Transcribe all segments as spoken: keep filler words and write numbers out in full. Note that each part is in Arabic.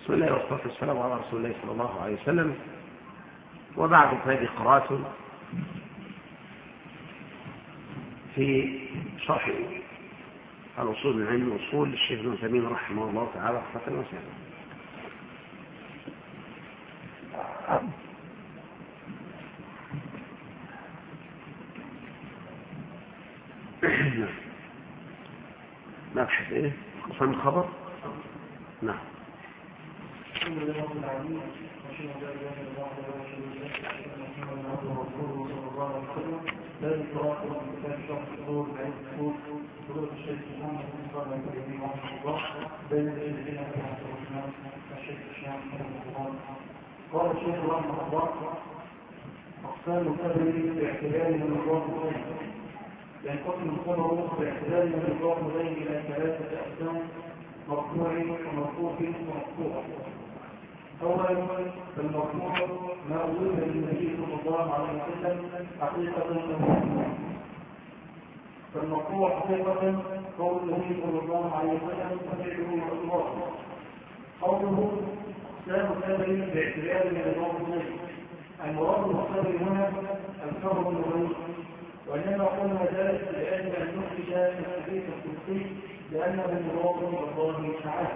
بسم الله والصلاة والسلام على رسول الله صلى الله عليه وسلم. وبعد فهذه قراءة في شرح الأصول من علم الأصول للشيخ ابن تيمية رحمه الله تعالى رحمة واسعة. نبحث ايه قسم الخبر. نعم. الحمد لله رب العالمين واشهد ان لا اله الا الله وحده لا شريك له محمدا عبده ورسوله صلى الله عليه وسلم. ذلك قراءة من كتاب شرح الصدور بعلم الصدور فضيلة الشيخ محمد بن صالح العثيمين رحمه الله بين الذين فتحت الرحمن الشيخ الشام رحمه الله. قال الشيخ رحمه الله: اقسام القدر باعتبار من الله اليه. ينقسم القدر باعتبار من الله اليه الى ثلاثة اقسام: مرفوع ومرفوع ومقطوع. اولا المرفوع ما أضيف للنبي صلى الله عليه وسلم حقيقة ومعنى. فالمرفوع حقيقة قول النبي صلى الله عليه وسلم ففعله الله. قوله اقسام القدر باعتبار من الله اليه. المراد بالقدر هنا الكون الغيب، وانما قلنا ذلك لأجل ان نخرج من الحديث القدسي لأنه مراد الله تعالى.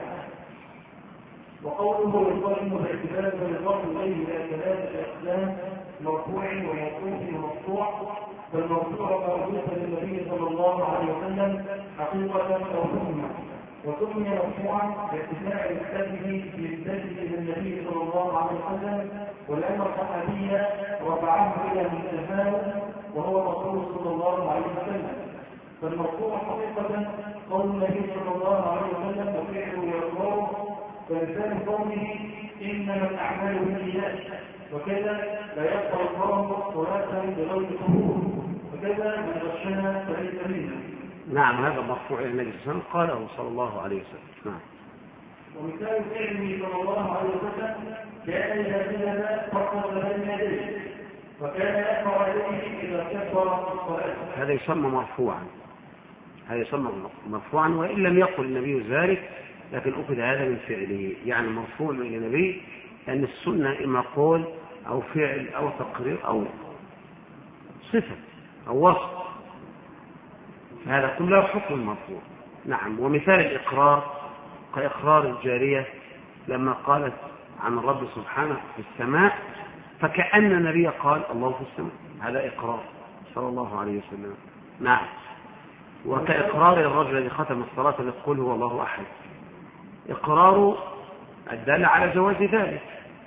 وقوله القائم باعتبار من الله اليه الى ثلاثة اقسام: مرفوع وموقوف ومقطوع. فالمرفوع ما أضيف للنبي صلى الله عليه وسلم حقيقة أو حكما، وسمي مرفوعا بارتفاع نسبته بنسبته للنبي صلى الله عليه وسلم، ولأن الصحابي رفعه إلى منتهاه وهو الرسول صلى الله عليه وسلم. فالمرفوع حقيقة قول النبي صلى الله عليه وسلم وفعله وإقراره، فلسان قوله إنما الأعمال بالنيات، وكذا لا يقبل الله صلاة بغير قبول، وكذا من غشنا فليس منا. نعم، هذا مرفوع الى النبي صلى الله عليه وسلم قاله صلى الله عليه وسلم. نعم. ومثال فعله صلى الله عليه وسلم كان إذا سجد فقط بين يديه، وكان يرفع يديه إذا كبر الصلاة. هذا يسمى مرفوعا، هذا يسمى مرفوعا وإن لم يقل النبي ذلك، لكن أخذ هذا من فعله، يعني مرفوع من النبي، لأن السنة إما قول أو فعل أو تقرير أو صفة أو وصف، هذا كله حكم مرفوع. نعم. ومثال الإقرار كإقرار الجارية لما قالت عن الرب سبحانه في السماء، فكأن النبي قال الله في السماء، هذا إقرار صلى الله عليه وسلم. نعم. وكإقرار الرجل الذي ختم الصلاة يقول هو الله أحد، إقرار الدال على جواز ذلك.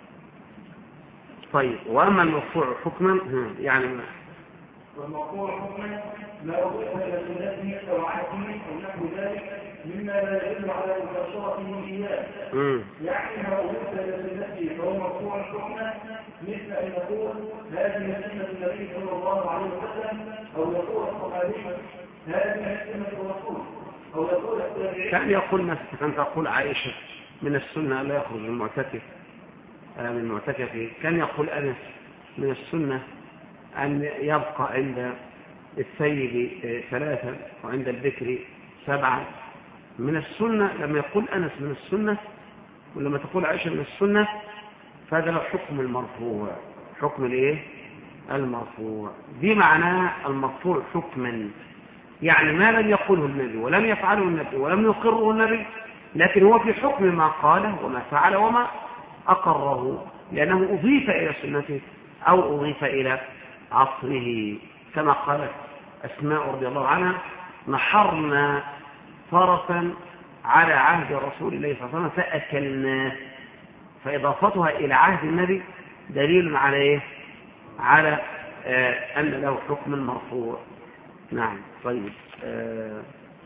طيب، وأما المرفوع حكما يعني والمرفوع حكما لا أضيف إلى سنته أو عهده أو نحو ذلك مما لا يدل على مباشرته إياه، يعني ما أضيف إلى سنته فهو مرفوع حكما، مثل أن يقول هذه سنة النبي صلى الله عليه وسلم، أو يقول الصحابي هذه سنة الرسول، أو يقول التابعين. كان يقول مثلا تقول عائشة من السنة لا يخرج المعتكف من المعتكف، كان يقول أنس من السنة أن يبقى عند السيد ثلاثة وعند الذكر سبعة. من السنة لما يقول أنس من السنة، ولما تقول عائشة من السنة، فهذا له حكم المرفوع، حكم الايه المرفوع. دي معناه المرفوع حكما، يعني ما لم يقوله النبي ولم يفعله النبي ولم يقره النبي، لكن هو في حكم ما قاله وما فعله وما أقره، لأنه أضيف إلى سنته أو أضيف إلى عصره، كما قالت أسماء رضي الله عنها: نحرنا فرسا على عهد رسول الله صلى الله عليه وسلم فأكلناه. فإضافتها إلى عهد النبي دليل على إيه؟ على آه أن له حكم مرفوع. نعم. طيب. آه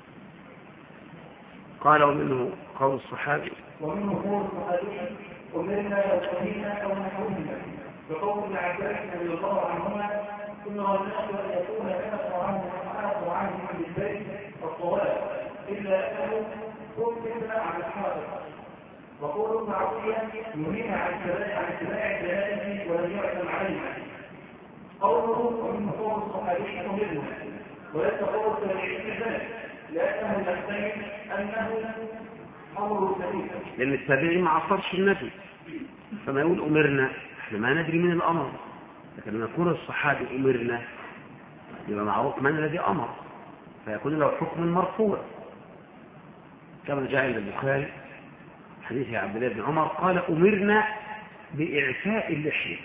قال ومنه قول الصحابي ومنه قول الصحابي أمرنا وسمينا أو نحونا، بقول ابن عباس رضي الله عنهما: أمر الناس أن يكون كما عنه وحافظ عنه بالبيت الصواب إلا أنه كفر عن الحاضر. وقول ابن عطية نهينا عن اتباع الجنائز ولم يعتم عليها. قوله ومن قول الصحابي أمرنا، وليس قول التابعين ذلك، لأنه يحتمل أنه لأن التابعي ما عصرش النبي، فما يقول أمرنا احنا ما ندري من الأمر، لكن لما يكون الصحابي أمرنا يبقى معروف من الذي أمر، فيكون له حكم مرفوع، كما جاء عند البخاري حديث عبد الله بن عمر قال أمرنا بإعفاء اللحية،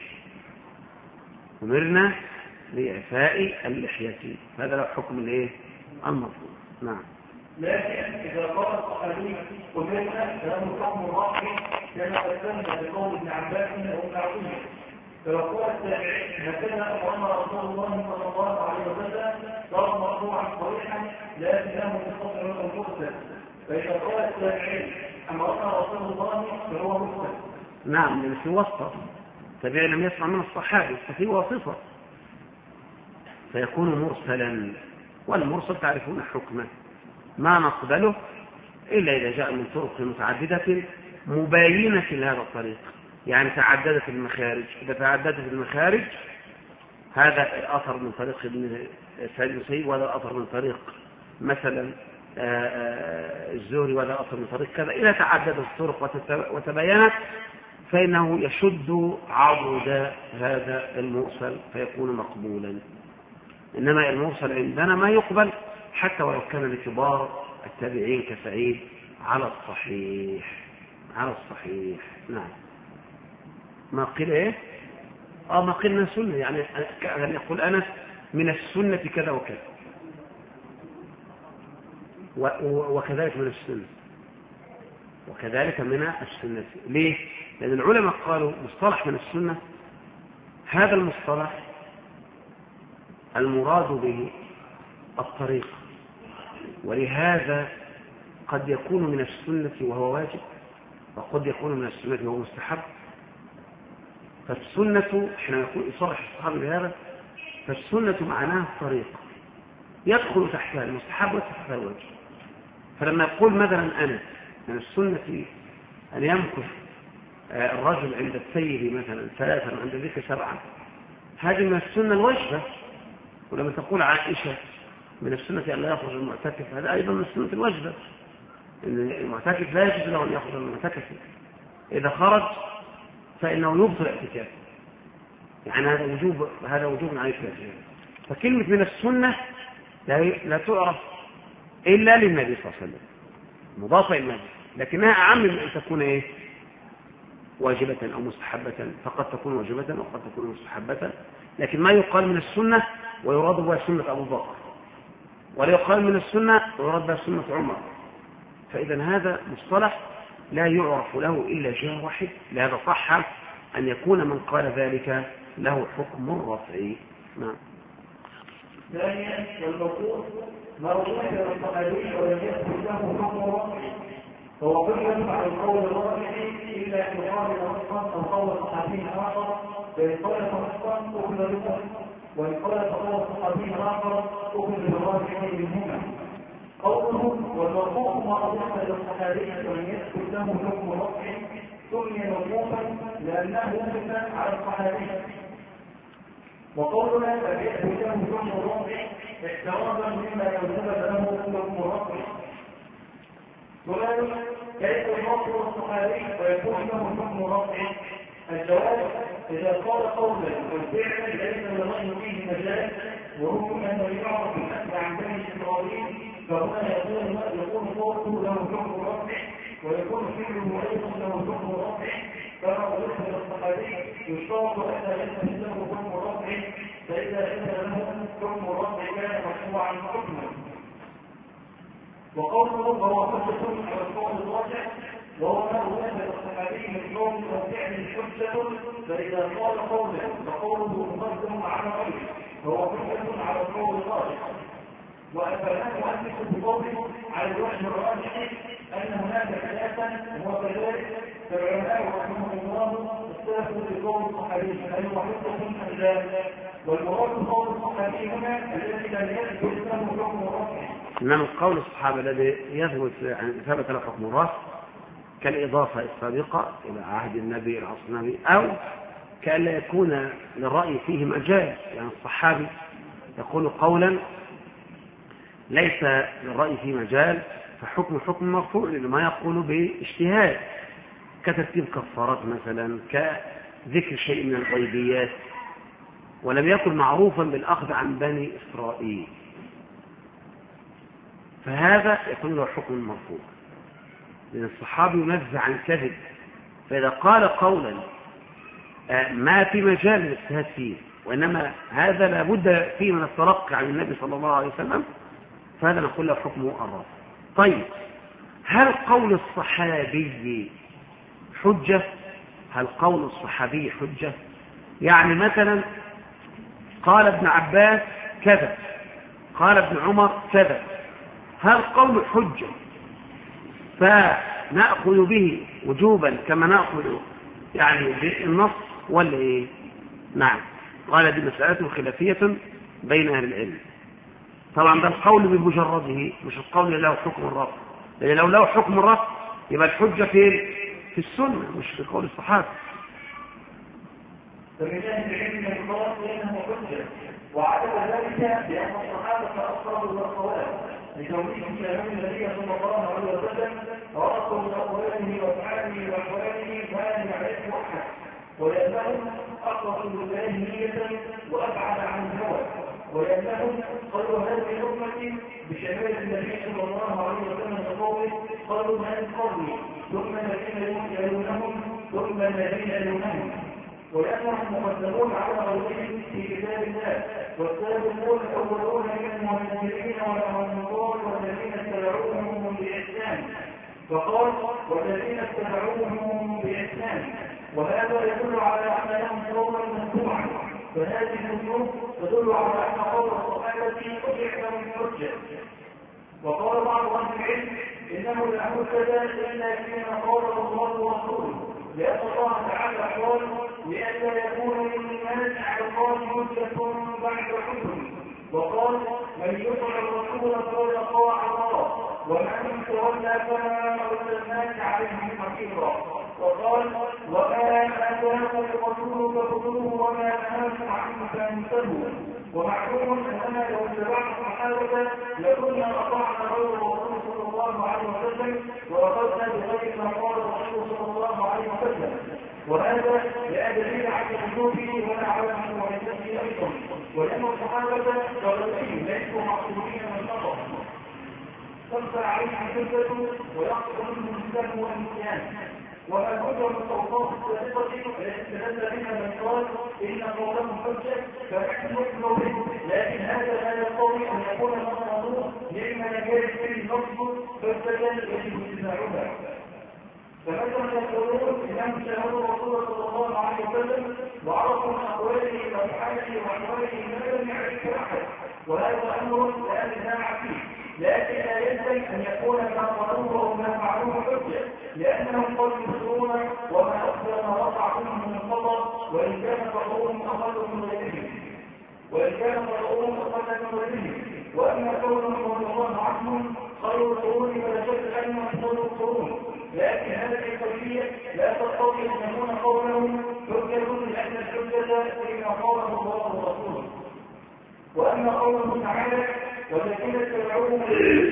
أمرنا بإعفاء اللحية، هذا له حكم الايه المرفوع. نعم. لكن إذا قال الصحابي أمرنا فله حكم الرفع كما قدمنا بقول ابن عباس أو معقول، فلو قال التابعي مكان أمر رسول الله صلى الله عليه وسلم صار مرفوعا صريحا لا له مستقر أو مرسل، فإذا قال التابعي أمرنا رسول الله فهو مرسل. نعم، لأن في واسطة، التابعي لم يسمع من الصحابي ففي واسطة فيكون مرسلا، والمرسل تعرفون حكمه ما نقبله إلا إذا جاء من طرق متعددة مباينة لهذا الطريق، يعني تعددت المخارج. إذا تعددت المخارج هذا أثر من طريق ابن سعيد المسيب، وهذا أثر من طريق مثلا الزهري، وهذا أثر من طريق كذا، إذا تعددت الطرق وتباينت فإنه يشد عضد هذا المرسل فيكون مقبولا. إنما المرسل عندنا ما يقبل حتى ولو كان لكبار التابعين كسعيد على الصحيح، على الصحيح. نعم. ما قيل ايه؟ اه ما قيلنا سنة، يعني كان يقول أنس من السنة كذا وكذا، وكذلك من السنة، وكذلك من السنة. ليه؟ لأن العلماء قالوا مصطلح من السنة هذا المصطلح المراد به الطريق، ولهذا قد يكون من السنة وهو واجب، وقد يكون من السنة وهو مستحب. فالسنة حين يقول يصرح الصحابي بهذا، فالسنة معناه الطريق يدخل تحتها المستحب وتحتها الواجب. فلما يقول مثلا أنا من السنة أن يمكث الرجل عند السيد مثلا ثلاثا وعند ذلك سبعا، هذه من السنة الواجبة. ولما تقول عائشة من السنة أن لا يخرج المعتكف، هذا أيضا من السنة الواجبة، إن المعتكف لا يجوز له أن يخرج المعتكف، إذا خرج فإنه يبطل اعتكافه، يعني هذا وجوب، هذا وجوب عليه الاعتكاف. فكلمة من السنة لا تعرف إلا للنبي صلى الله عليه وسلم، مضافة إلى النبي، لكنها أعم من أن تكون إيه واجبة أو مستحبة، فقد تكون واجبة وقد تكون مستحبة. لكن ما يقال من السنة ويراد بها سنة أبو بكر، ولا يقال من السنة ويراد بها سنة عمر. فإذا هذا مصطلح لا يعرف له إلا جهة واحد، لهذا صح أن يكون من قال ذلك له حكم الرفع. نعم. ثانيا والموقوف ما روي عن الصحابي ولم يثبت له حكم الرفع، فهو حجة على القول الرافع إلا أن يقال نصا أو قول صحابي آخر، فإن قال نصا أخذ بالنص، وإن قال قول صحابي آخر أخذ بالرافع منهما. قوله والمرفوع ما أضاف إلى الصحابي ولم يثبت له حكم الرفع سمي موقوفا لأنه وقف على الصحابي. وقولنا فبيثبت له حكم الرفع احترازا مما لو ثبت له حكم الرفع. سؤال: كيف يوصل الصحابي ويكون له حكم رفع؟ الجواب: إذا قال قولا والفعل ليس للرجل فيه مجال وهم أنه يعرف الأكل عن بني إسرائيل، فهنا يكون يكون قوله له حكم رفع ويكون فعله أيضا له حكم رفع. كما قلت للصحابي يشترط أن ليس له حكم رفع، فإذا كان له حكم رفع كان مرفوعا حكما. وقوله وهو حجة على القول الراجح وهو ما وجد الصحابي من قول وفعل حجة، فإذا قال قولا فقوله مقدم على غيره فهو حجة على القول الراجح. وأفهمه أنفس بقوله على الوجه الراجح أن هناك ثلاثا وكذلك فالعلماء رحمه الله اختلفوا في قول الصحابي هل هو حجة أم لا، والمراد قول الصحابي هنا الذي لم يثبت له حكم رفع. إنما قول الصحابة الذي يثبت ثبت له حكم الرفع كالإضافة السابقة إلى عهد النبي إلى عصر النبي، أو كأن لا يكون للرأي فيه مجال، يعني الصحابي يقول قولا ليس للرأي فيه مجال فحكم حكم مرفوع لما يقول باجتهاد كترتيب كفارات مثلا، كذكر شيء من الغيبيات، ولم يكن معروفا بالأخذ عن بني إسرائيل، فهذا يكون له حكم مرفوع، لأن الصحابي ينزع عن كذب، فإذا قال قولا ما في مجال للاجتهاد فيه، وإنما هذا لابد فيه من الترقي عن النبي صلى الله عليه وسلم، فهذا نقول له حكمه الرفع. طيب، هل قول الصحابي حجة؟ هل قول الصحابي حجة؟ يعني مثلا قال ابن عباس كذا، قال ابن عمر كذا، هل قول حجة فنأخذ به وجوبا كما نأخذ يعني بالنص ولا ايه؟ نعم، قال دي مسألة خلافية بين أهل العلم. طبعا ده القول بمجرده، مش القول له حكم الرفع، لأن لو له حكم الرفع يبقى الحجة في في السنة مش في قول الصحابة. فمن أهل العلم من قال بأنه حجة، وعدم ذلك بأن الصحابة أصحاب الصواب لتوحيد كلام النبي صلى الله عليه وسلم، ورأوا من أقواله وأفعاله وأحواله ما لم يعرفه أحد، ولأنهم أخلصوا لله نية وأبعد عن الهوى، ولأنهم قالوا هذه الأمة بشمال النبي صلى الله عليه وسلم بقوله قالوا من قرني ثم الذين يلونهم ثم الذين يلونهم، ولأنهم مقدمون على غيرهم في كتاب الله، والسابقون الأولون من المهاجرين والأنصار والذين اتبعوهم بإحسان، فقال والذين اتبعوهم بإحسان، وهذا يدل على أن لهم قولا مشروعا، فهذه النصوص تدل على أن قول الصحابة أحكم من حجة. وقال بعض أهل العلم إنه لا حجة إلا فيما قاله الله ورسوله، لأن الله تعالى قال لئلا يكون للناس على الله حجة بعد حكم، وقال من يطع الرسول فقد أطاع الله ومن تولى فما أرسلناك عليهم حفيظا، وقال وما آتاكم الرسول فخذوه وما نهاكم عنه فانتهوا، ومعلوم أننا لو اتبعنا الصحابة لكنا أطعنا غير الرسول صلى الله عليه وسلم وأخذنا بغير ما قال الرسول صلى الله عليه وسلم، وهذا لا دليل على وجوبه ولا على مشروعيته أيضا، ولأن الصحابة كغيرهم ليسوا معصومين من الخطأ، تنفع عليهم الحجة ويحصل منهم السلم والنسيان. وما الهجر من الأوصاف السابقة التي استدل بها من قال إن قولهم حجة فنحن نؤمن به، لكن هذا لا يقتضي أن يكون مصدره مما يجري فيه النص فالسجن يجب اتباعها. فمثلا يقولون إنهم شاهدوا الرسول صلى الله عليه وسلم وعرفوا من أقواله وأفعاله وأحواله ما لم يعرفه أحد، وهذا أمر لا نزاع فيه، لكن لا يلزم أن يكون ما قالوه أو ما فعلوه حجة، لأنهم قد يخطئون وما أكثر ما وقع منهم من الخطأ، وإن كان خطأهم أقل من غيرهم وإن كان خطأهم أقل من غيرهم وأما كونهم رضي الله عنهم خير القرون فلا شك أنهم خير القرون، لكن هذه القضية لا تقتضي أن يكون قولهم حجة، لأن الحجة فيما قاله الله ورسوله. وأما قوله تعالى والذين اتبعوهم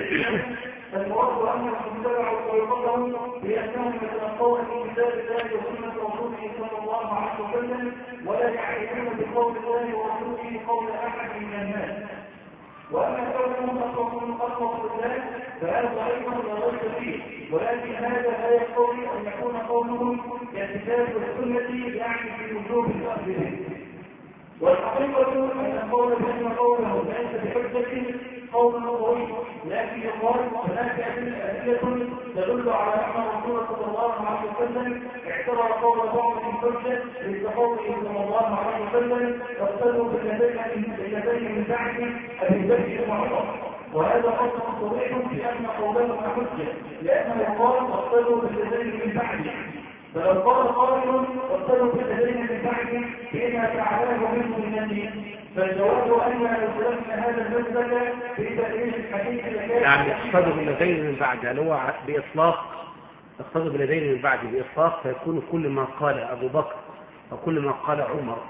فالمراد أنهم اتبعوا طريقتهم بأنهم يتلقون في كتاب الله وسنة رسوله صلى الله عليه وسلم ولا يعرفون بقول الله ورسوله قول أحد من الناس. وأما كونهم أخلصوا أخلصوا بالله فهذا أيضا لا ريب فيه، ولكن هذا لا يقتضي أن يكون قولهم كالكتاب والسنة يعني في وجوب الأخذ به. والحقيقة أن قول بأن قوله ليس بحجة قول قوي، لكن يقال هناك أدلة تدل على أن الرسول صلى الله عليه وسلم اعتبر قول بعضهم حجة لقوله صلى الله عليه وسلم اقتدوا بالذين من بعد أبي بكر وعمر، وهذا أصل صريح بأن قولهم حجة، لأنه قال اقتدوا بالذين من بعد، فلو قال قائل اقتدوا بالذين من بعد بما فعلاه منه من الدين، فالجواب أن يسلمنا هذا المسلك في تأليف الحديث لكي يعني اقتدوا بالذين من بعد، هل هو بإطلاق اقتدوا بالذين من بعد بإطلاق فيكون كل ما قال أبو بكر أو كل ما قال عمر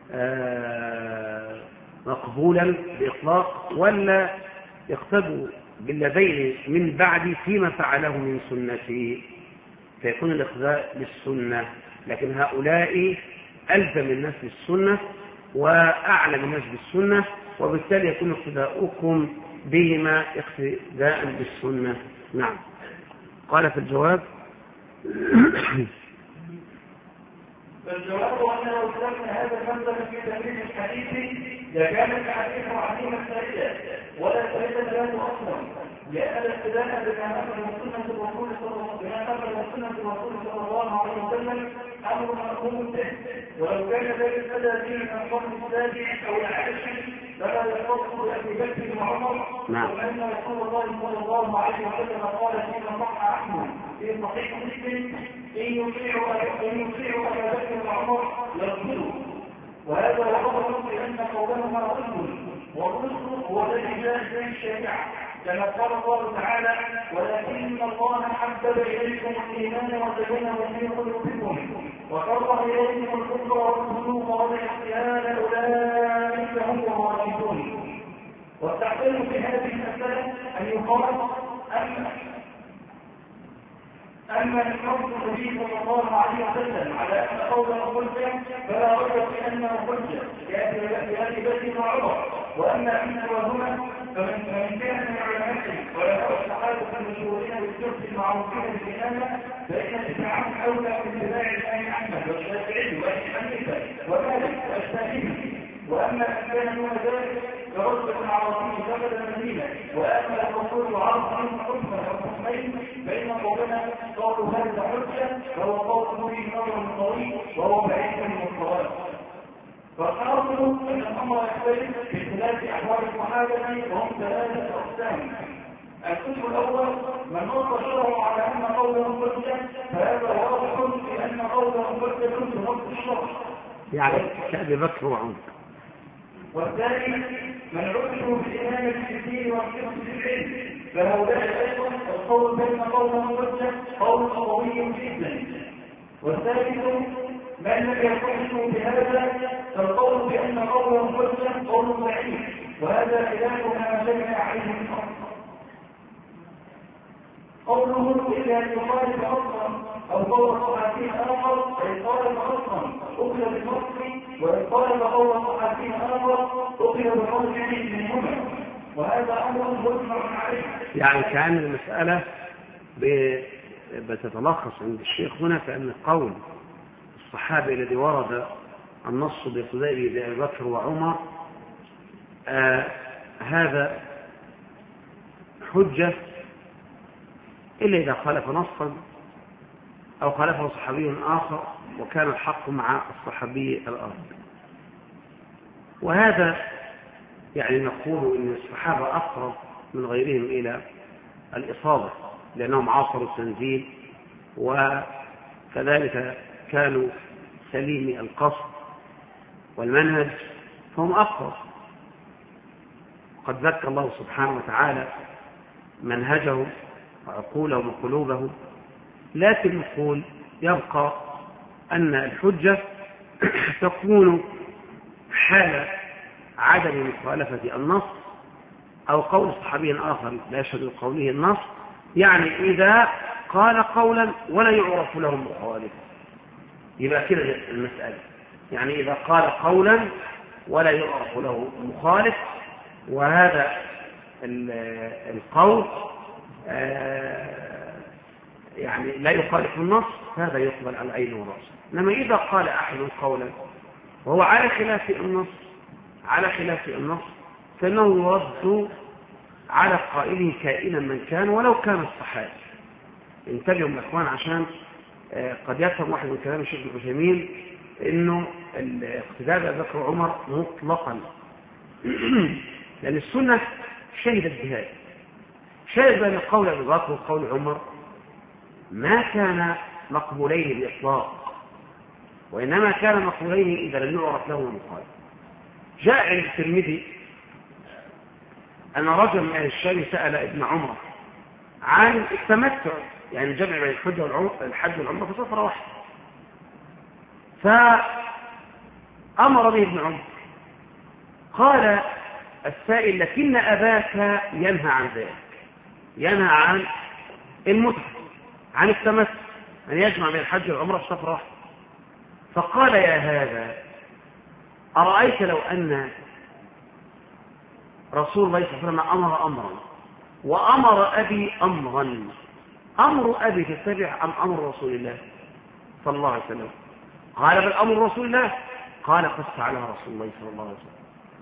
آه مقبولا بإطلاق، ولا يقتدوا بالذين من بعدي فيما فعله من سنتي، فيكون الاقتداء بالسنة. لكن هؤلاء ألزم الناس بالسنة وأعلم الناس بالسنة، وبالتالي يكون اقتداؤكم بهما اقتداء بالسنة. نعم. قال في الجواب فالجواب أنه سلمنا هذا المنزل في تدريس الحديث لكان الحديث عظيما سائلا ولا سائلا له أصلا، لأن الاقتداء بما أمر سنة الرسول صلى الله عليه وسلم أمر مأمور به، ولو كان ذلك بدا فيه من القرن السابع أو العاشر فلا يختص بأبي بكر وعمر، وأن رسول الله صلى الله عليه وسلم قال فيما صح أحمد في صحيح مسلم: إن يطيعوا أبا بكر وعمر يرسلوا. وهذا وضع بأن قولهما رسل، والرسل هو الذي جاء به الشريعة، كما قال الله تعالى: ولكن الله حبب إليكم الإيمان وزينه في قلوبكم وكره إليكم الكفر والفسوق والعصيان أولئك هم الراشدون. والتحقيق في هذه المسألة أن يقال أن أما الحكم النبي صلى الله عليه وسلم على أن قوله حجة فلا ريب في أنه حجة لأبي بكر وعمر، وأما أن سواهما فمن كان من علمائهم ولا الصحابة المشهورين بالسلف المعروفين بالإمامة فإن اتباعهم أولى من اتباع الإمام أحمد والشافعي وأبي حنيفة ومالك والشافعي. وأما أن كان دون ذلك فرتبة عربي دخل المدينة وأما الرسول عرض عنه حكما وحكمين فإن قولنا قالوا هذا حجة فهو قول فيه نظر طويل وهو بعيد من الصواب. فالحاصل أن الأمر يختلف باختلاف أحوال الصحابة وهم ثلاثة أقسام. القسم الأول من نص شرعه على أن قوله حجة فهذا واضح بأن قوله حجة بنص الشرع، يعني كأبي بكر وعمر. والثاني من عرفوا بالإمامة في الدين والحفظ في العلم فهؤلاء أيضا القول بين قوله حجة قول قوي جدا. والثالث من لم يقولوا بهذا فالقول بأن قوله حجة قول ضعيف، وهذا خلاف ما جمع عليه الحق. قوله إلا أن يخالف أصلا أو قول صحابي آخر فإن قال أصلا أخذ بالنص، وإن قال قول صحابي آخر أخذ بقول منهما، وهذا أمر مجمع عليه. يعني كأن المسألة بتتلخص عند الشيخ هنا فإن قول الصحابي الذي ورد النص باقتدائه بأبي بكر وعمر آه هذا حجة إلا إذا خالف نصا أو خالفه صحابي آخر وكان الحق مع الصحابي الآخر. وهذا يعني نقول إن الصحابة أقرب من غيرهم إلى الإصابة لأنهم عاصروا التنزيل وكذلك كانوا سليم القصد والمنهج فهم أقرب. قد ذكر الله سبحانه وتعالى منهجهم وعقولهم وقلوبهم، لكن نقول يبقى أن الحجة تكون حال عدم مخالفة النص أو قول صحابي آخر لا يشهد قوله النص، يعني إذا قال قولا ولا يعرف له مخالف يبقى كده المسألة، يعني إذا قال قولا ولا يعرف له مخالف وهذا القول يعني لا يخالف النص هذا يقبل على العين والرأس. إنما إذا قال أحد قولا وهو على خلاف النص على خلاف النص فإنه يرد على قائله كائنا من كان ولو كان الصحابي. انتبهوا يا اخوان عشان قد يفهم واحد من كلام الشيخ ابن عثيمين انه الاقتداء بأبي بكر وعمر مطلقا لأن السنة شهدت بهذا، شهد بأن قول أبي بكر وقول عمر ما كان مقبولين بإطلاق، وإنما كان مقبولين إذا لم يعرف له مخالف. جاء عند الترمذي أن رجل من أهل الشام سأل ابن عمر عن التمتع، يعني الجمع بين الحج والحج والعمرة في سفرة واحدة، فأمر به ابن عمر. قال السائل لكن أباك ينهى عن ذلك، ينهى عن المتعة، عن التمتع، أن يجمع بين الحج والعمرة في سفرة واحدة. فقال يا هذا أرأيت لو أن رسول الله صلى الله عليه وسلم أمر أمرا وأمر أبي أمرا، أمر أبي تتبع أم أمر رسول الله صلى الله عليه وسلم؟ قال بل أمر رسول الله. قال قد فعلها رسول الله صلى الله عليه وسلم.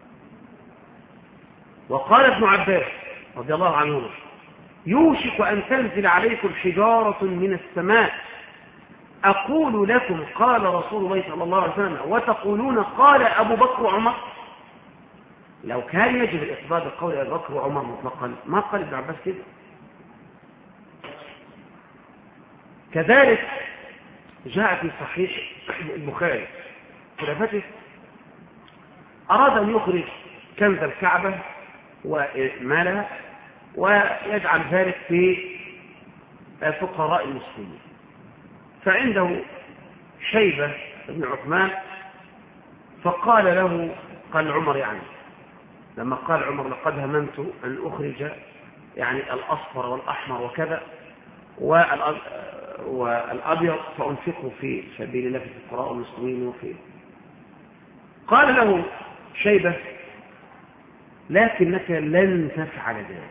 وقال ابن عباس رضي الله عنهما يوشك أن تنزل عليكم حجارة من السماء أقول لكم قال رسول الله صلى الله عليه وسلم وتقولون قال أبو بكر وعمر. لو كان يجب الإقبال بقول أبو بكر وعمر مطلقا ما قال ابن عباس كده. كذلك جاء في صحيح البخاري خلافته أراد أن يخرج كنز الكعبة ومالها ويجعل ذلك في فقراء المسلمين، فعنده شيبة بن عثمان فقال له، قال عمر يعني لما قال عمر لقد هممت أن أخرج يعني الأصفر والأحمر وكذا والأبيض فأنفقه في سبيل الله في الفقراء المسلمين وفي. قال له شيبة لكنك لن تفعل ذلك.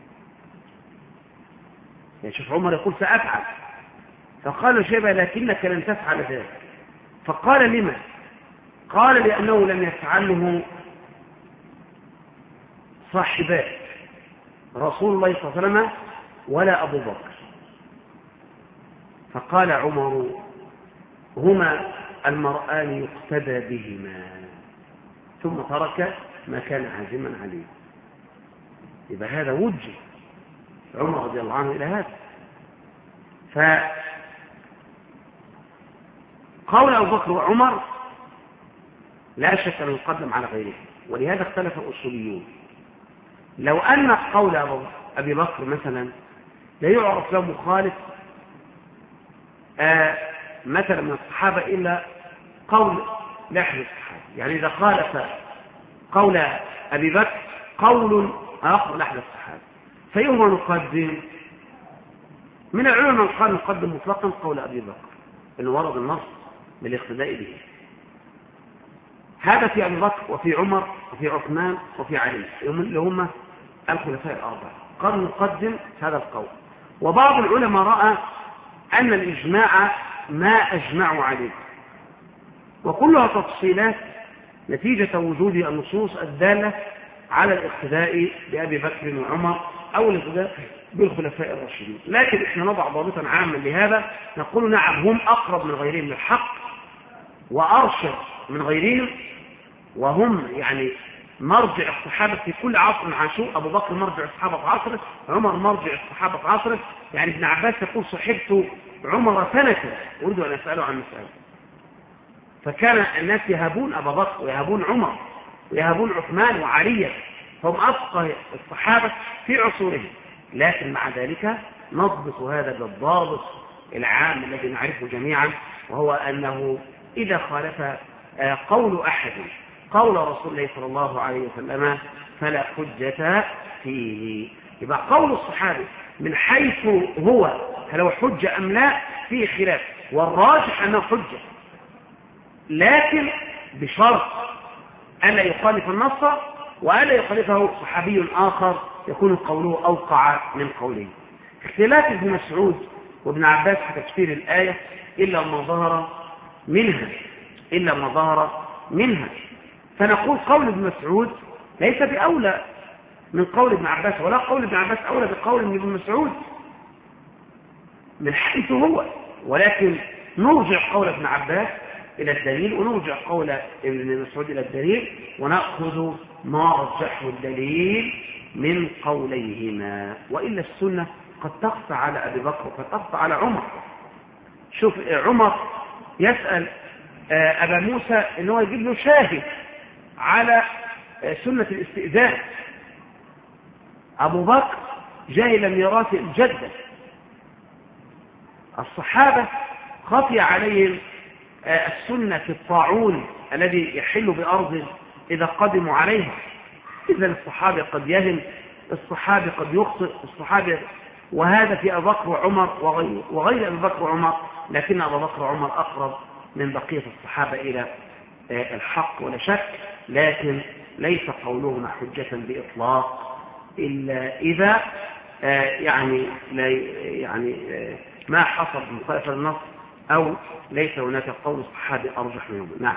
يعني شوف عمر يقول سأفعل، فقال شيبة لكنك لن تفعل ذلك. فقال لما؟ قال لأنه لم يفعله صاحبات رسول الله صلى الله عليه وسلم ولا أبو بكر. فقال عمر هما المرآن يقتدى بهما، ثم ترك ما كان عازما عليه. يبقى هذا وجه عمر رضي الله عنه إلى هذا. فقول أبو بكر وعمر لا شك أنه يقدم على غيره، ولهذا اختلف الأصوليون. لو أن قول أبي بكر مثلا لا يعرف له مخالف آه مثلا من الصحابة إلا قول لأحد الصحابة، يعني إذا خالف قول أبي بكر قول آخر لأحد الصحابة فيهما نقدم. من العلماء من قال نقدم مطلقا قول أبي بكر إنه ورد النص بالاقتداء به. هذا في أبي بكر وفي عمر وفي عثمان وفي علي اللي هم الخلفاء الأربعة، قال نقدم هذا القول. وبعض العلماء رأى أن الإجماع ما أجمعوا عليه، وكلها تفصيلات نتيجة وجود النصوص الدالة على الاقتداء بأبي بكر وعمر أو الاقتداء بالخلفاء الراشدين. لكن احنا نضع ضابطا عاما لهذا نقول نعم هم أقرب من غيرهم للحق وأرشد من غيرهم، وهم يعني مرجع الصحابة في كل عصر عاشوا. أبو بكر مرجع الصحابة في عصره، عمر مرجع الصحابة في عصره. يعني ابن عباس يقول صحبت عمر سنة أريد أن أسأله عن مسألة، فكان الناس يهابون أبا بكر ويهابون عمر ويهابون عثمان وعلي، فهم أفقه الصحابة في عصورهم. لكن مع ذلك نضبط هذا بالضابط العام الذي نعرفه جميعا، وهو أنه إذا خالف قول أحد قول رسول الله صلى الله عليه وسلم فلا حجة فيه. يبقى قول الصحابي من حيث هو هل هو حجة أم لا فيه خلاف، والراجح أنه حجة، لكن بشرط ألا يخالف النص وألا يخالفه صحابي آخر يكون قوله أوقع من قوله. اختلاف ابن مسعود وابن عباس في تفسير الآية إلا ما ظهر منها إلا ما ظهر منها فنقول قول ابن مسعود ليس بأولى من قول ابن عباس، ولا قول ابن عباس أولى بقول ابن مسعود من حيث هو، ولكن نرجع قول ابن عباس إلى الدليل ونرجع قول ابن مسعود إلى الدليل ونأخذ ما رجحه الدليل من قوليهما. وإلا السنة قد تخفى على أبي بكر وقد تخفى على عمر. شوف عمر يسأل أبا موسى إنه يجيب له شاهد على سنة الاستئذان. أبو بكر جاهلا ميراث الجدة. الصحابة خفي عليهم السنة في الطاعون الذي يحل بأرض إذا قدموا عليها. إذن الصحابة قد يهم الصحابي قد يخطئ الصحابي، وهذا في أبو بكر وعمر وغيره وغير أبو بكر وعمر، لكن أبو بكر وعمر أقرب من بقية الصحابة إلى الحق ولا شك، لكن ليس قولهما حجة بإطلاق إلا إذا يعني يعني ما حصل مخالفة النص أو ليس هناك قول الصحابي أرجح منهم. نعم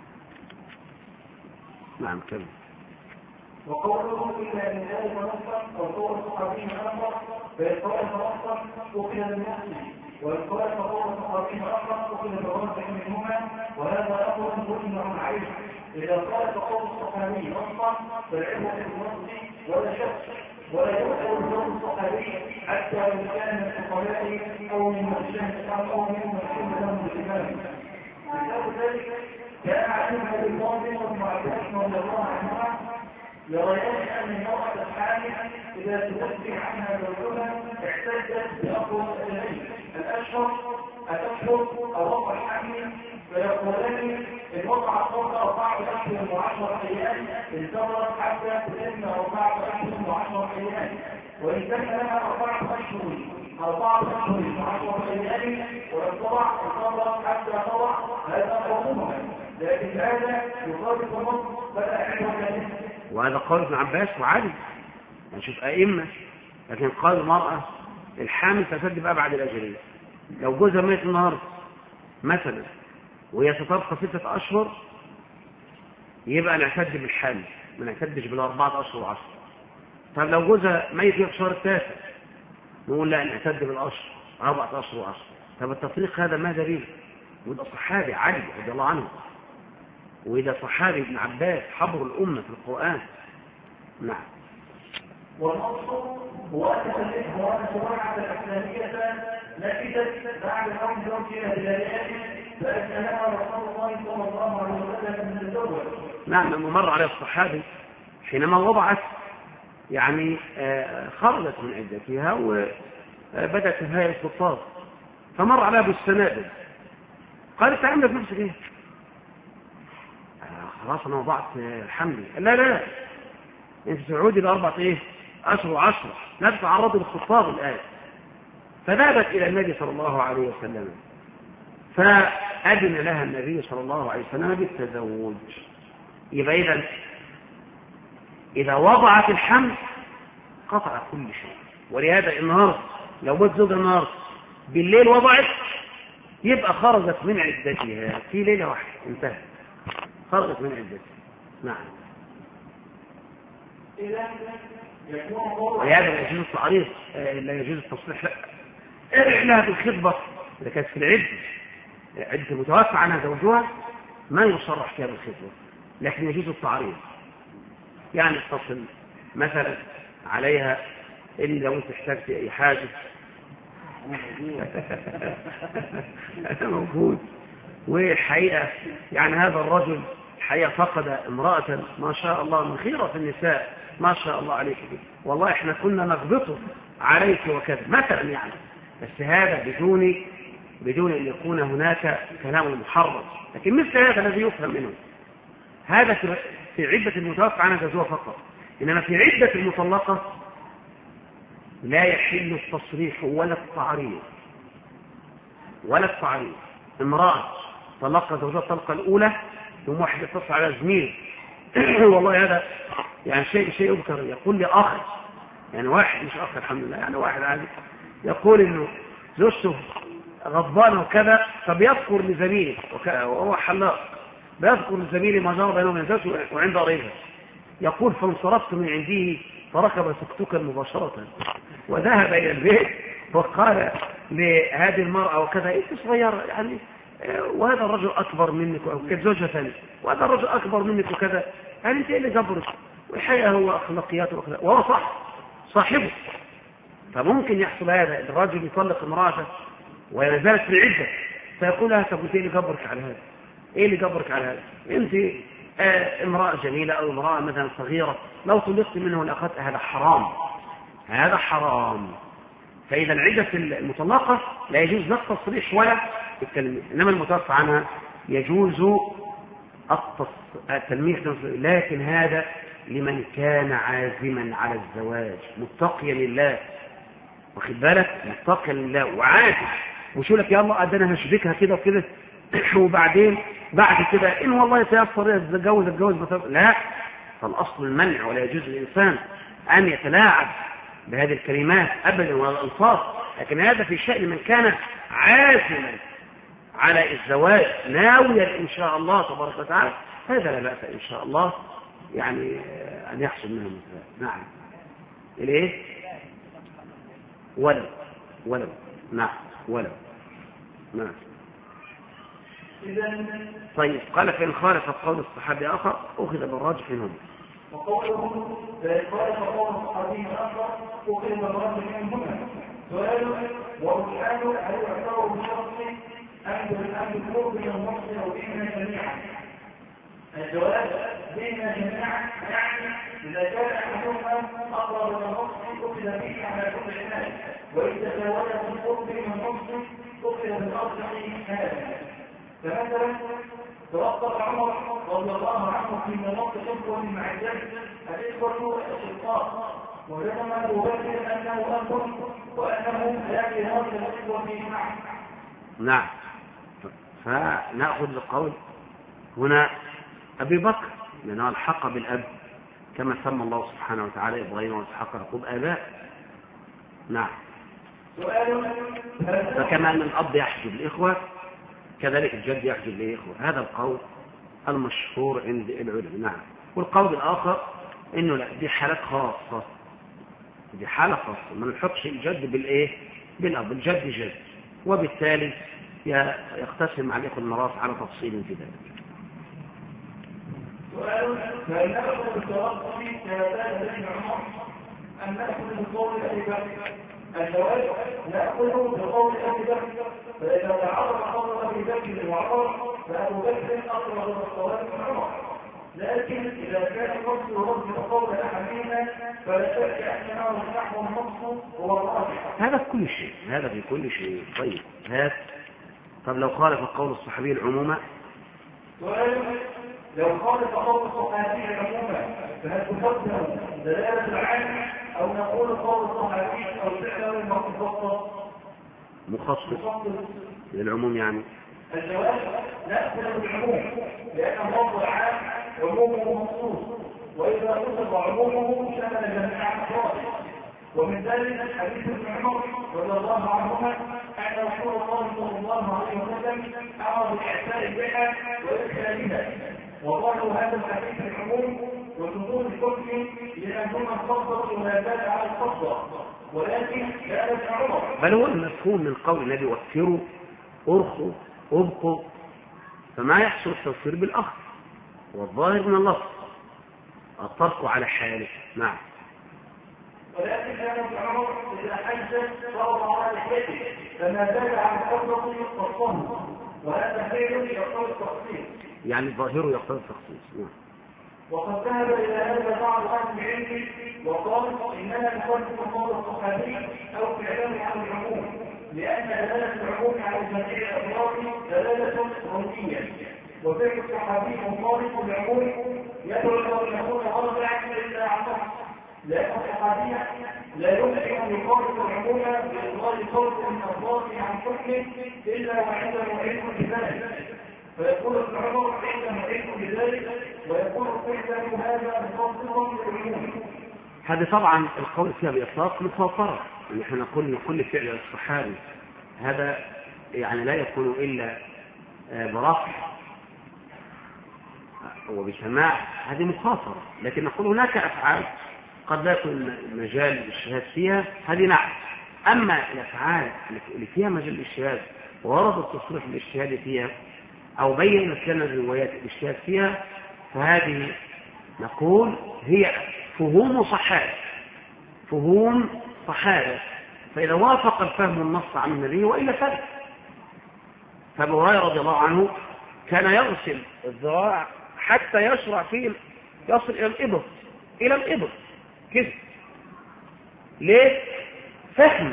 نعم كمل. وقوله إلا من ذلك نصا أو قول الصحابي أمر فإقرار نصا أخذ من نفسه، وإقرار قول الصحابي أمر أخذ بالرجح منهما، وهذا أمر مجمع عليه. إذا قال قول الصحابي نصا فالعبرة بالنص ولا شك، ولا يؤخذ قول الصحابي حتى لو كان من الفقهاء أو من مرشد أو من مرشد لهم الإمام. مثال ذلك كان علمها بالماضي والمعتاد رضي الله عنهما يريان أن المرأة الحامل إذا تنبه عنها زوجها احتجت بأقوى الأجلين الأشهر الأشهر أو وقع الحمل، فيقولان إن وقع فوق أربعة أشهر وعشر أيام انتظرت حتى تتم أربعة أشهر وعشر أيام، وإن كان لها أربعة أشهر أربعة أشهر وعشر أيام وانتظر انتظرت حتى تضع، هذا قومها، لكن هذا يخالف النص فلا عبرة به. وهذا قول ابن عباس وعلي، نشوف أئمة. لكن قال المرأة الحامل تسد بأبعد الأجلين، لو جوزها ميت النهارده مثلا وهي ستبقى ستة أشهر يبقى نعتد بالحامل ما نعتدش بالأربعة أشهر وعشر. طب لو جوزها ميت في الشهر التاسع نقول لا نعتد بالأشهر أربعة أشهر وعشر. طب التفريق هذا ما دليل؟ وده صحابي علي رضي الله عنه، وإذا صحابي ابن عباس حبر الأمة في القرآن. نعم. والمقصود هو أن الشريعة الإسلامية نفذت بعد قوم زوجها بليالي فأسألها رسول الله صلى الله عليه وسلم من الزوج. نعم. مر على الصحابي حينما وضعت يعني خرجت من عدتها وبدأت تهاية الخطاب، فمر عليها بالسنابل قالت تعمل في نفسك ايه؟ خلاص انا وضعت الحمل. لا لا انت تعودي باربعه ايه اشهر وعشره، لا تتعرضي للخطاب الان. فذهبت الى النبي صلى الله عليه وسلم فاذن لها النبي صلى الله عليه وسلم بالتزوج. يبقى اذا اذا وضعت الحمل قطع كل شيء. ولهذا النهارده لو جت زوجها النهارده بالليل وضعت يبقى خرجت من عدتها في ليله واحده، انتهت، خرجت من عدتها. نعم. ولهذا لا يجوز التعريض، لا يجوز التصريح لا لها بالخطبه اذا كانت في العده عده المتوفى عنها زوجها ما يصرح فيها بالخطبه، لكن يجوز التعريض. يعني اتصل مثلا عليها ان لو انت احتجت اي حاجه أنا موجود. والحقيقة يعني هذا الرجل الحقيقة فقد امرأة ما شاء الله من خيرة النساء ما شاء الله عليك، والله احنا كنا نغبطه عليك وكذا مثلا يعني، بس هذا بدون بدون أن يكون هناك كلام محرم. لكن مثل هذا الذي يفهم منه هذا في عدة المتوفى عنها زوجها فقط، إنما في عدة المطلقة لا يحل التصريح ولا التعريض ولا التعريض. امرأة طلقت زوجها الطلقة الأولى ثم واحد يتصل على زميل والله هذا يعني شيء شيء يذكر، يقول لي أخ، يعني واحد مش أخ الحمد لله، يعني واحد عادي يقول إنه زوجته غضبانة وكذا، فبيذكر لزميله وهو حلاق بيذكر لزميله ما جرى بينه وبين زوجته وعند قريبه، يقول فانصرفت من عنده فركب سكتك مباشرة وذهب إلى البيت وقال لهذه المرأة وكذا انت صغيرة يعني وهذا الرجل أكبر منك وكانت زوجها ثانية وهذا الرجل أكبر منك وكذا، يعني انت إيه اللي جبرك؟ والحقيقة هو أخلاقياته وأخلاق وهو صح صاحبه. فممكن يحصل هذا، الرجل يطلق امرأته وهي زالت في العدة فيقول لها طب انت ايه اللي جبرك على هذا؟ ايه اللي جبرك على هذا؟ انت آه امرأة جميلة او امرأة مثلا صغيرة لو طلقت منه لاخذت هذا حرام، هذا حرام. فاذا العدة المطلقة لا يجوز لا التصريح ولا التلميح، انما المتوفى عنها يجوز التلميح، لكن هذا لمن كان عازما على الزواج متقيا لله، واخد بالك، متقيا لله وعازم، مش يقول لك يلا انا هشبكها كده وكده وبعدين بعد كده ان والله يتيسر اتجوز اتجوز لا. فالاصل المنع، ولا يجوز للانسان ان يتلاعب بهذه الكلمات ابدا ولا الالفاظ. لكن هذا في شأن من كان عازما على الزواج ناويا ان شاء الله تبارك وتعالى، هذا لا بأس ان شاء الله يعني ان يحصل منه مثال. نعم. الايه؟ ولو ولو نعم ولو نعم. طيب قال فإن خالف قول الصحابي آخر أخذ بالراجح منهم. وقوله فإن خالف قول الصحابي آخر أخذ بالراجح منهم. سؤال وأرحال هل يعتبر بشرط أم بالقرب من النص أو بيننا جميعا؟ الجواب بيننا جميعا، يعني إذا كان أحدهما أقرب من النص أخذ به على كل حال، وإذا تزاوج بالقرب من النص أخذ بالأرجح هذا. فمثلا توقف عمر رضي الله عنه في مناطق إخوة مع الجد الإخوة الشقاق، وزعم أبو بكر أنه أخ وأنه لا يهاجم الإخوة معه. نعم. فنأخذ القول هنا أبي بكر لأنه الحق بالأب كما سمى الله سبحانه وتعالى إبراهيم وإسحاق يعقوب آباء. نعم. فكما أن الأب يحجب الإخوة كذلك الجد يحجب الإخوة، هذا القول المشهور عند العلماء. نعم. والقول الآخر إنه لا، دي حالات خاصة، دي حالة خاصة، ما نحطش الجد بالإيه؟ بالأب، الجد جد، وبالتالي يقتسم مع الإخوة الميراث على تفصيل في ذلك. سؤال: هل نأخذ بالتوقف في شهادات بين عمر أم نأخذ بقول أبي بكر؟ الجواب: نأخذ بقول أبي بكر، فإذا تعرض قول أبي بكر وعمر فأبو بكر أقرب للصواب من عمر، لكن إذا كان النص يرد بقول أحدهما فلا شك أنه نحو النص هو الراجح. هذا في كل شيء، هذا في كل شيء. طيب هات. طب لو خالف قول الصحابي العمومة؟ سؤال: لو خالف قول الصحابي العمومة فهل تقدم دلالة العام أو نقول قول الصحابي أو فعله المخصص؟ مخصص للعموم يعني؟ الجواب: نأخذ بالعموم، لأن اللفظ العام عمومه مخصوص، وإذا أطلق عمومه شمل جميع الأفراد. ومن ذلك حديث ابن عمر رضي الله عنهما أن رسول الله صلى الله عليه وسلم أمر بإعفاء اللحى وإدخالها، وقالوا هذا الحديث العموم وشذوذ الحكم لأنهما خصصوا ما زال على الخصة، ولكن كان ابن عمر بل هو المفهوم من قول النبي: وفروا أرخوا أبقوا، فما يحصل التوفير بالأخذ، والظاهر من اللفظ الترك على حاله. نعم. ولكن كان ابن عمر إذا حج فرض على لحيته فما زال عن الخصة خصه، وهذا فعل يقتضي التخصيص، يعني ظاهره يقتضي التخصيص. نعم. وقد ذهب إلى هذا بعض أهل العلم وقال إننا نخالف قول الصحابي أو فعله عن العموم، لأن دلالة العموم على جميع الأفراد دلالة ظنية، وفعل الصحابي مخالف العموم يدعو أن يكون أرجع إلا عن نص، لأن الصحابي لا يمكن أن يخالف العموم بإلغاء صوت من أفراده عن حكمه إلا وعنده علم بذلك، فيقول ابن عمر عنده علم بذلك ويقول فعله هذا مخالفا للعموم. هذه طبعا القول فيها بإطلاق مخاطرة، يعني احنا نقول ان كل فعل الصحابي هذا يعني لا يكون إلا برفع وبسماع، هذه مخاطرة. لكن نقول هناك أفعال قد لا يكون مجال للشهاد فيها، هذه نعم. أما الأفعال اللي فيها مجال للشهاد ورد التصريح للشهاد فيها أو بين لنا الروايات للشهاد فيها، فهذه نقول هي فهوم صحابة، فهوم صحابة، فإذا وافق الفهم النص عن النبي وإلا فلا. فأبو هريرة رضي الله عنه كان يغسل الذراع حتى يشرع فيه، يصل إلى الإبط، إلى الإبط كده. ليه؟ فهم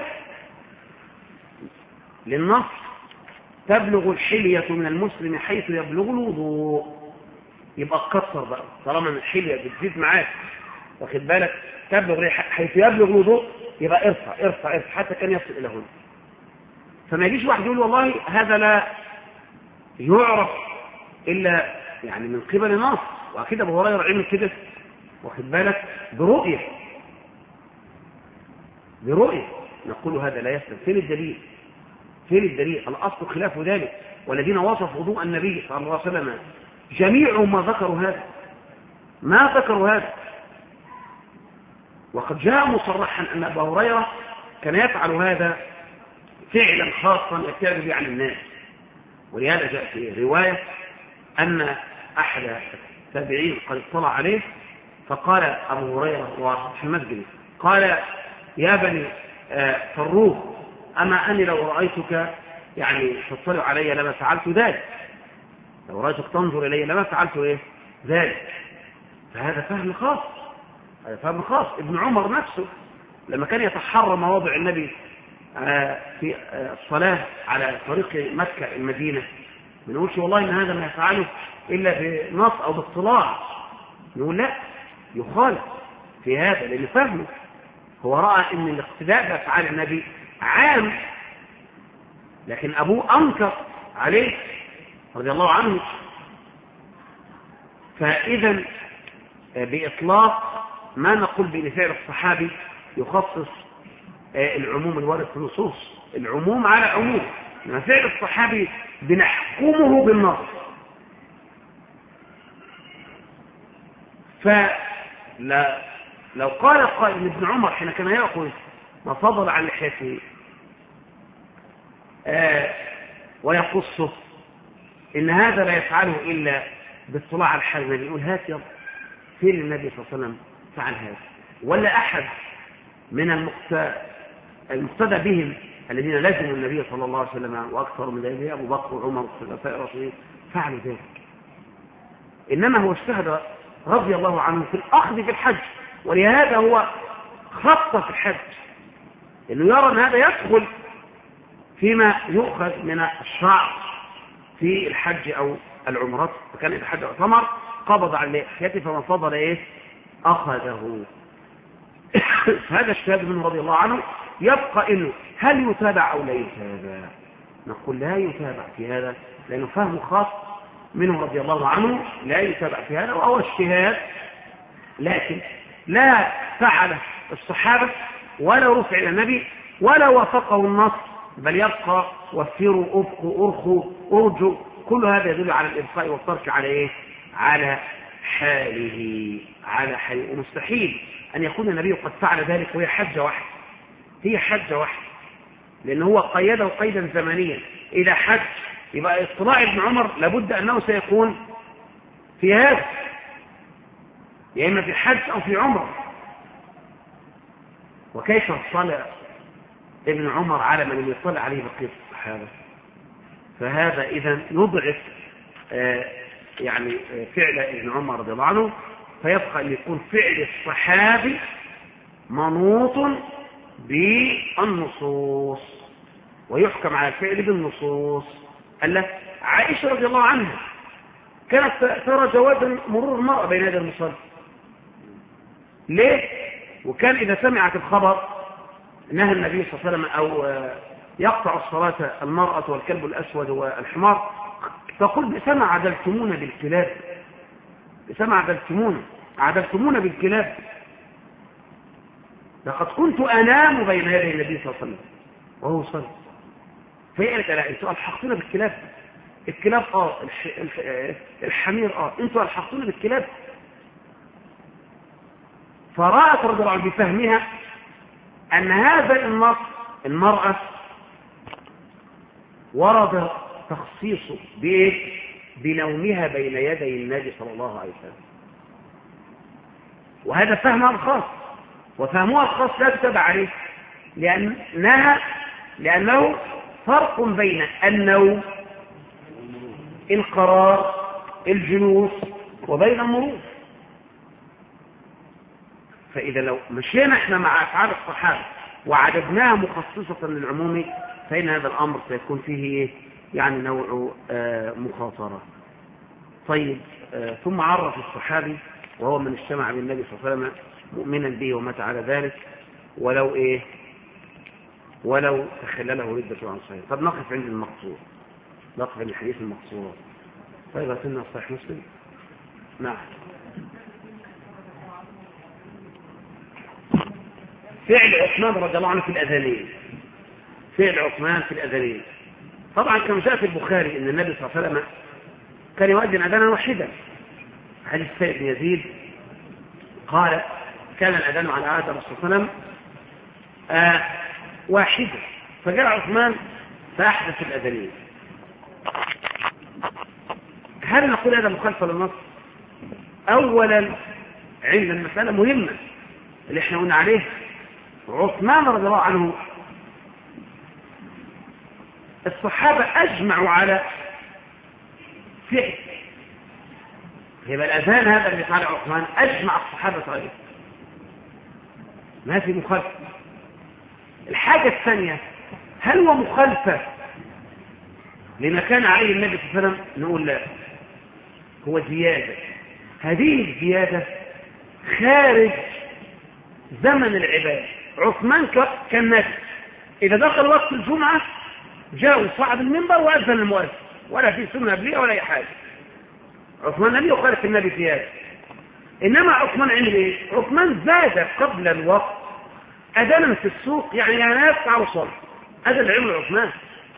للنص: تبلغ الحلية من المسلم حيث يبلغ الوضوء. يبقى تكسر بقى طالما من الحلية بتزيد معاك، واخد بالك، تبلغ حيث يبلغ الوضوء، يبقى ارفع ارفع ارفع حتى كان يصل إلى هنا. فما يجيش واحد يقول والله هذا لا يعرف إلا يعني من قبل نص، وأكيد أبو هريرة عمل كده، واخد بالك، برؤية برؤية نقول هذا لا يسلم. فين الدليل؟ فين الدليل؟ الأصل خلاف ذلك. والذين وصفوا وضوء النبي صلى الله عليه وسلم جميعهم ما ذكروا هذا، ما ذكروا هذا. وقد جاء مصرحا أن أبا هريرة كان يفعل هذا فعلا خاصا يبتعد به عن الناس. ولهذا جاء في رواية أن أحد التابعين قد اطلع عليه فقال أبو هريرة في المسجد، قال يا بني فروخ أما أني لو رأيتك يعني تطلع علي لما فعلت ذلك، لو رأيتك تنظر إلي لما فعلت إيه ذلك. فهذا فهم خاص، هذا فهم خاص. ابن عمر نفسه لما كان يتحرى مواضع النبي في الصلاة على طريق مكة المدينة، ما نقولش والله إن هذا ما يفعله إلا بنص أو باطلاع، نقول لا، يخالف في هذا لأن فهمه هو رأى إن الاقتداء بأفعال النبي عام، لكن أبوه أنكر عليه رضي الله عنه. فإذا بإطلاق ما نقول بأن فعل الصحابي يخصص العموم الوارد في النصوص، العموم على عموم، لما فعل الصحابي بنحكمه بالنص. فلا لو قال قائل ابن عمر حين كان يأخذ ما فضل عن لحيته آه ويقصه إن هذا لا يفعله إلا باطلاع على الحال النبي، يقول هات يا فين النبي صلى الله عليه وسلم فعل هذا؟ ولا أحد من المقتدى بهم الذين لزموا النبي صلى الله عليه وسلم وأكثر من ذلك أبو بكر وعمر والخلفاء الراشدين فعلوا ذلك. إنما هو اجتهد رضي الله عنه في الأخذ في الحج، ولهذا هو خط في الحج إنه يرى أن هذا يدخل فيما يؤخذ من الشعر في الحج أو العمرات، فكان إذا حج اعتمر قبض على لحيته فمن فضل إيه أخذه. هذا اجتهاد منه رضي الله عنه. يبقى إنه هل يتابع أو لا يتابع؟ نقول لا يتابع في هذا لأنه فهم خاص منه رضي الله عنه، لا يتابع في هذا وهو اجتهاد، لكن لا فعل الصحابة ولا رفع إلى النبي ولا وافقه النص، بل يبقى وفروا أبقوا أرخوا أرجوا، كل هذا يدل على الإبقاء والترك على إيه؟ على حاله، على حاله. ومستحيل أن يكون النبي قد فعل ذلك وهي حجة واحدة، هي حجة واحدة، لأنه هو قيده قيدا زمنيا إلى حج، يبقى اطلاع ابن عمر لابد أنه سيكون في هذا، يا إما في حج أو في عمر. وكيف اطلع ابن عمر على من لم يطلع عليه بقية الصحابة؟ فهذا إذن يضعف آه يعني آه فعل ابن عمر رضي الله عنه، فيبقى أن يكون فعل الصحابي منوط بالنصوص ويحكم على الفعل بالنصوص. قال عائشة رضي الله عنها كانت ترى جواز مرور المرأة بين يدي المصلي، ليه؟ وكان إذا سمعت الخبر نهى النبي صلى الله عليه وسلم أو يقطع الصلاة المرأة والكلب الأسود والحمار تقول بسما عدلتمونا بالكلاب، بسما عدلتمونا عدلتمونا بالكلاب، لقد كنت أنام بين يدي النبي صلى الله عليه وسلم وهو صلى. فقالت لا انتوا ألحقتونا بالكلاب، الكلاب اه الحمير اه انتوا ألحقتونا بالكلاب. فرأت رضي الله عنها بفهمها أن هذا النص المرأة ورد تخصيصه بإيه؟ بنومها بين يدي النبي صلى الله عليه وسلم، وهذا فهمها الخاص، وفهمها الخاص لا تتبع عليه، لأنها لأنه فرق بين النوم القرار الجلوس وبين المرور. فإذا لو مشينا احنا مع أفعال الصحابة وعددناها مخصصة للعموم فإن هذا الأمر سيكون فيه يعني نوع مخاطرة. طيب آه ثم عرف الصحابي وهو من اجتمع بالنبي صلى الله عليه وسلم مؤمنا به ومات على ذلك ولو ايه ولو تخلله ردة عن صحيح. طب نقف عند المقصور، نقف عند الحديث المقصور. طيب أتنا صحيح مسلم. نعم. فعل عثمان رضي الله عنه في الأذانين، فعل عثمان في الأذانين طبعا كما جاء في البخاري ان النبي صلى الله عليه وسلم كان يؤذن أذانا واحدا. حديث سيد بن يزيد قال كان الأذان على عهد الرسول صلى الله عليه وسلم آه واحدا، فجاء عثمان فأحدث الأذانين. هل نقول هذا مخالفة للنص؟ أولا عند المسألة مهمة اللي احنا قلنا عليه، عثمان رضي الله عنه الصحابة أجمعوا على فعل، يبقى الأذان هذا اللي قال عثمان أجمع الصحابة عليه، ما في مخالفة. الحاجة الثانية، هل هو مخالفة لما كان عليه النبي صلى الله عليه وسلم؟ نقول لا، هو زيادة. هذه الزيادة خارج زمن العبادة. عثمان كان نبي، إذا دخل وقت الجمعة جاء وصعد المنبر وأذن المؤذن، ولا في سنة قبلية ولا أي حاجة. عثمان لم يخالف النبي في هذا. إنما عثمان عمل إيه؟ عثمان زاد قبل الوقت أذانا في السوق، يعني يا ناس تعالوا صلوا، هذا اللي عمله عثمان.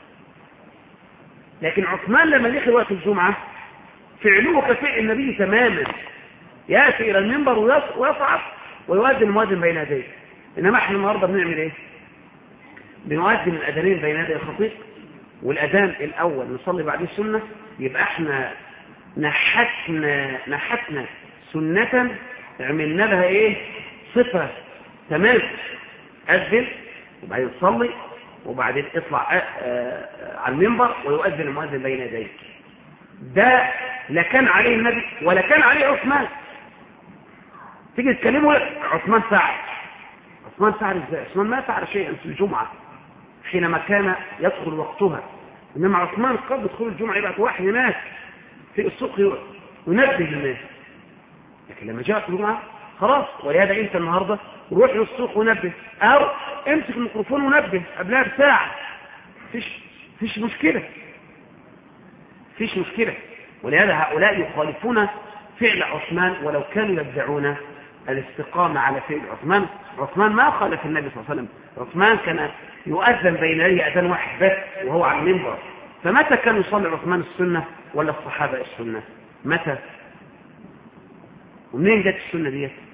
لكن عثمان لما دخل وقت الجمعة فعلوه كفعل النبي تماما، يأتي إلى المنبر ويصعد ويؤذن المؤذن بين يديه. إنما احنا النهارده بنعمل إيه؟ بنؤذن الأذانين بين يدي الخطيب، والأذان الأول نصلي بعد السنة، يبقى احنا نحتنا نحتنا سنة عملنا لها إيه؟ صفة تمام. أذن وبعدين تصلي وبعدين اطلع على المنبر ويؤذن المؤذن بين يديه. ده لا كان عليه النبي ولا كان عليه عثمان. تيجي تكلمه عثمان فعل، عثمان فعل ازاي؟ عثمان ما فعل شيئا في الجمعة حينما كان يدخل وقتها، انما عثمان قبل دخول الجمعة يبعث واحد هناك في السوق ينبه الناس. لكن لما جاءت الجمعة خلاص، ولهذا انت النهارده روح للسوق ونبه، او امسك الميكروفون ونبه قبلها بساعة، فيش فيش مشكلة فيش مشكلة. ولهذا هؤلاء يخالفون فعل عثمان ولو كانوا يدعون الاستقامة على فعل عثمان. عثمان ما خالف النبي صلى الله عليه وسلم، عثمان كان يؤذن بين يديه أذان واحد بس وهو على المنبر. فمتى كان يصلي عثمان السنة ولا الصحابة السنة؟ متى؟ ومنين جت السنة دي؟